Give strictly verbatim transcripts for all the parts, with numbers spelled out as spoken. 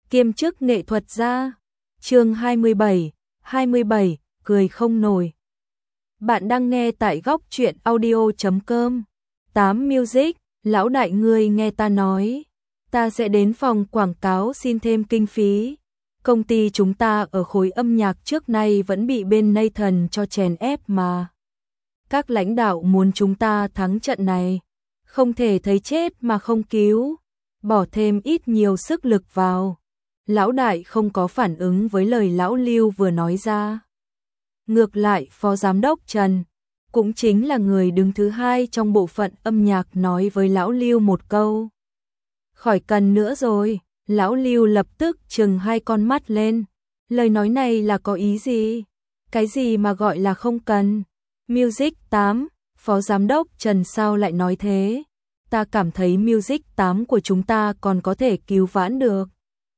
kiêm chức nghệ thuật gia. Chương hai mươi bảy, hai mươi bảy, cười không nổi. Bạn đang nghe tại góc truyện audio chấm com. tám Music, lão đại ngươi nghe ta nói, ta sẽ đến phòng quảng cáo xin thêm kinh phí. Công ty chúng ta ở khối âm nhạc trước nay vẫn bị bên Nathan cho chèn ép mà. Các lãnh đạo muốn chúng ta thắng trận này, không thể thấy chết mà không cứu, bỏ thêm ít nhiều sức lực vào. Lão đại không có phản ứng với lời lão Lưu vừa nói ra. Ngược lại phó giám đốc Trần, cũng chính là người đứng thứ hai trong bộ phận âm nhạc, nói với lão Lưu một câu. Khỏi cần nữa rồi. Lão Lưu lập tức trừng hai con mắt lên. Lời nói này là có ý gì? Cái gì mà gọi là không cần? Music tám, phó giám đốc Trần sao lại nói thế? Ta cảm thấy Music tám của chúng ta còn có thể cứu vãn được.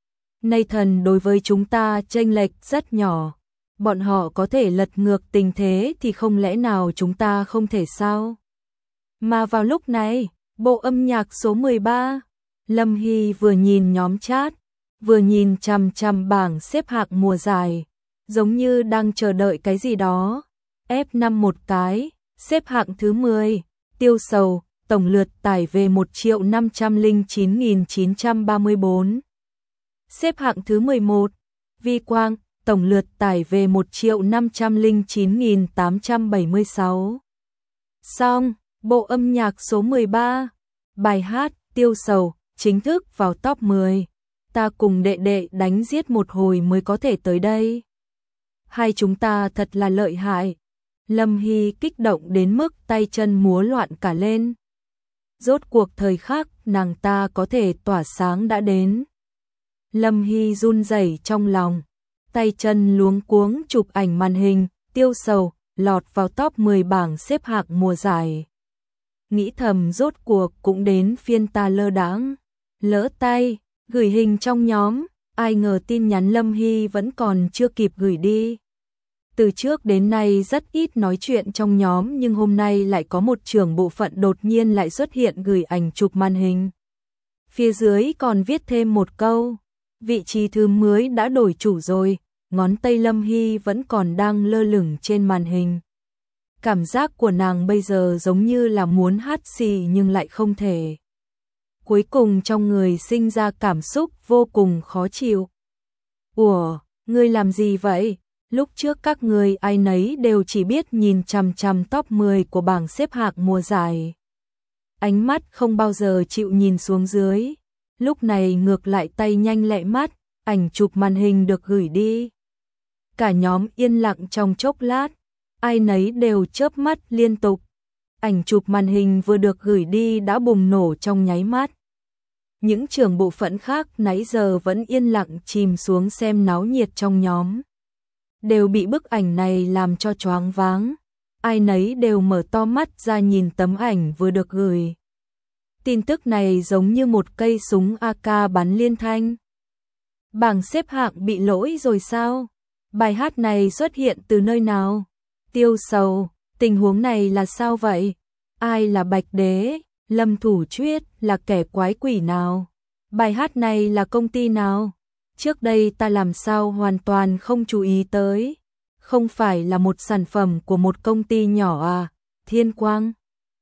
Nathan đối với chúng ta chênh lệch rất nhỏ. Bọn họ có thể lật ngược tình thế thì không lẽ nào chúng ta không thể sao? Mà vào lúc này, bộ âm nhạc số mười ba, Lâm Hy vừa nhìn nhóm chat, vừa nhìn chằm chằm bảng xếp hạng mùa giải, giống như đang chờ đợi cái gì đó. F năm một cái, xếp hạng thứ mười, Tiêu Sầu, tổng lượt tải về một triệu năm trăm lẻ chín nghìn chín trăm ba mươi tư. Xếp hạng thứ mười một, Vi Quang, tổng lượt tải về một triệu năm trăm lẻ chín nghìn tám trăm bảy mươi sáu. Xong, bộ âm nhạc số mười ba, bài hát Tiêu Sầu chính thức vào top mười. Ta cùng đệ đệ đánh giết một hồi mới có thể tới đây. Hai chúng ta thật là lợi hại. Lâm Hy kích động đến mức tay chân múa loạn cả lên. Rốt cuộc thời khắc nàng ta có thể tỏa sáng đã đến. Lâm Hy run rẩy trong lòng, tay chân luống cuống chụp ảnh màn hình, Tiêu Sầu lọt vào top mười bảng xếp hạng mùa giải. Nghĩ thầm rốt cuộc cũng đến phiên ta lơ đãng, lỡ tay, gửi hình trong nhóm, ai ngờ tin nhắn Lâm Hy vẫn còn chưa kịp gửi đi. Từ trước đến nay rất ít nói chuyện trong nhóm, nhưng hôm nay lại có một trưởng bộ phận đột nhiên lại xuất hiện gửi ảnh chụp màn hình. Phía dưới còn viết thêm một câu, vị trí thứ mới đã đổi chủ rồi, ngón tay Lâm Hy vẫn còn đang lơ lửng trên màn hình. Cảm giác của nàng bây giờ giống như là muốn hát xì nhưng lại không thể. Cuối cùng trong người sinh ra cảm xúc vô cùng khó chịu. Ủa, ngươi làm gì vậy? Lúc trước các ngươi ai nấy đều chỉ biết nhìn chằm chằm top mười của bảng xếp hạng mùa giải. Ánh mắt không bao giờ chịu nhìn xuống dưới. Lúc này ngược lại tay nhanh lẹ mắt, ảnh chụp màn hình được gửi đi. Cả nhóm yên lặng trong chốc lát, ai nấy đều chớp mắt liên tục. Ảnh chụp màn hình vừa được gửi đi đã bùng nổ trong nháy mắt. Những trưởng bộ phận khác nãy giờ vẫn yên lặng chìm xuống xem náo nhiệt trong nhóm, đều bị bức ảnh này làm cho choáng váng. Ai nấy đều mở to mắt ra nhìn tấm ảnh vừa được gửi. Tin tức này giống như một cây súng a ca bắn liên thanh. Bảng xếp hạng bị lỗi rồi sao? Bài hát này xuất hiện từ nơi nào? Tiêu Sầu, tình huống này là sao vậy? Ai là Bạch Đế? Lâm Thủ Chuyết là kẻ quái quỷ nào? Bài hát này là công ty nào? Trước đây ta làm sao hoàn toàn không chú ý tới? Không phải là một sản phẩm của một công ty nhỏ à? Thiên Quang?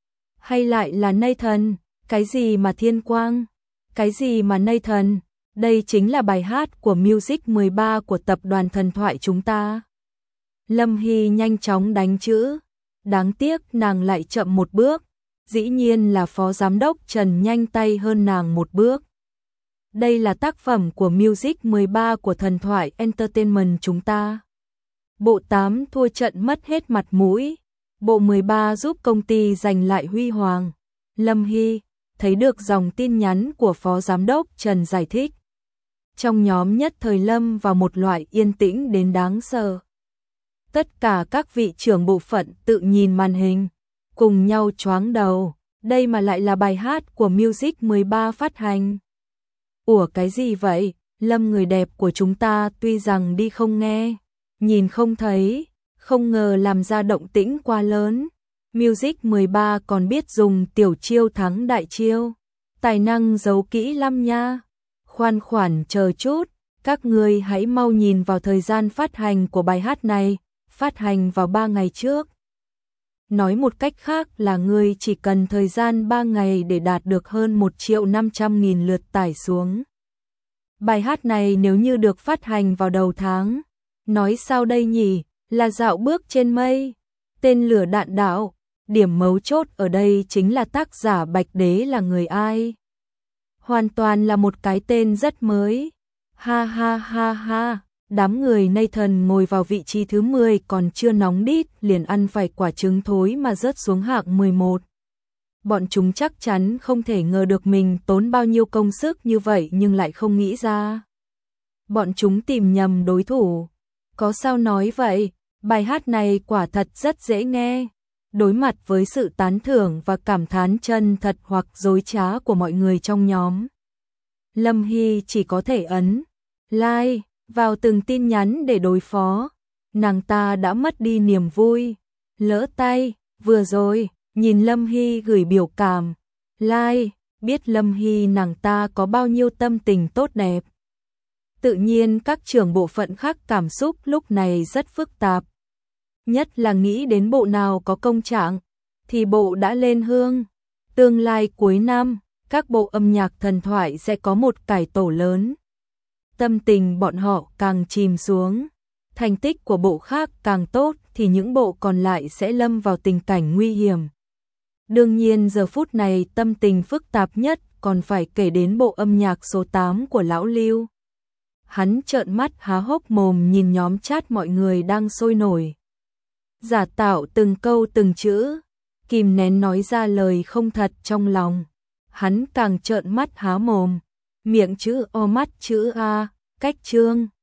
Hay lại là Nathan? Cái gì mà Thiên Quang? Cái gì mà Nathan? Đây chính là bài hát của Music mười ba của tập đoàn thần thoại chúng ta. Lâm Hy nhanh chóng đánh chữ. Đáng tiếc nàng lại chậm một bước. Dĩ nhiên là phó giám đốc Trần nhanh tay hơn nàng một bước. Đây là tác phẩm của Music mười ba của thần thoại Entertainment chúng ta. Bộ tám thua trận mất hết mặt mũi. Bộ mười ba giúp công ty giành lại huy hoàng. Lâm Hy thấy được dòng tin nhắn của phó giám đốc Trần giải thích. Trong nhóm nhất thời lâm vào một loại yên tĩnh đến đáng sợ. Tất cả các vị trưởng bộ phận tự nhìn màn hình, cùng nhau choáng đầu. Đây mà lại là bài hát của Music mười ba phát hành. Ủa cái gì vậy? Lâm người đẹp của chúng ta tuy rằng đi không nghe, nhìn không thấy, không ngờ làm ra động tĩnh quá lớn. Music mười ba còn biết dùng tiểu chiêu thắng đại chiêu. Tài năng giấu kỹ lắm nha. Khoan khoản chờ chút, Các ngươi hãy mau nhìn vào thời gian phát hành của bài hát này, phát hành vào ba ngày trước. Nói một cách khác là ngươi chỉ cần thời gian ba ngày để đạt được hơn một triệu năm trăm nghìn lượt tải xuống. Bài hát này nếu như được phát hành vào đầu tháng, nói sao đây nhỉ, là dạo bước trên mây, tên lửa đạn đạo, điểm mấu chốt ở đây chính là tác giả Bạch Đế là người ai. Hoàn toàn là một cái tên rất mới. Ha ha ha ha, đám người Nathan ngồi vào vị trí thứ mười còn chưa nóng đít liền ăn phải quả trứng thối mà rớt xuống hạng mười một. Bọn chúng chắc chắn không thể ngờ được mình tốn bao nhiêu công sức như vậy nhưng lại không nghĩ ra. Bọn chúng tìm nhầm đối thủ. Có sao nói vậy, bài hát này quả thật rất dễ nghe. Đối mặt với sự tán thưởng và cảm thán chân thật hoặc dối trá của mọi người trong nhóm, Lâm Hy chỉ có thể ấn like vào từng tin nhắn để đối phó. Nàng ta đã mất đi niềm vui. Lỡ tay, vừa rồi, nhìn Lâm Hy gửi biểu cảm like, biết Lâm Hy nàng ta có bao nhiêu tâm tình tốt đẹp. Tự nhiên các trưởng bộ phận khác cảm xúc lúc này rất phức tạp. Nhất là nghĩ đến bộ nào có công trạng, thì bộ đã lên hương. Tương lai cuối năm, các bộ âm nhạc thần thoại sẽ có một cải tổ lớn. Tâm tình bọn họ càng chìm xuống, thành tích của bộ khác càng tốt thì những bộ còn lại sẽ lâm vào tình cảnh nguy hiểm. Đương nhiên giờ phút này tâm tình phức tạp nhất còn phải kể đến bộ âm nhạc số tám của Lão Lưu. Hắn trợn mắt há hốc mồm nhìn nhóm chat mọi người đang sôi nổi. Giả tạo từng câu từng chữ, kìm nén nói ra lời không thật trong lòng. Hắn càng trợn mắt há mồm, miệng chữ O mắt chữ A, cách chương.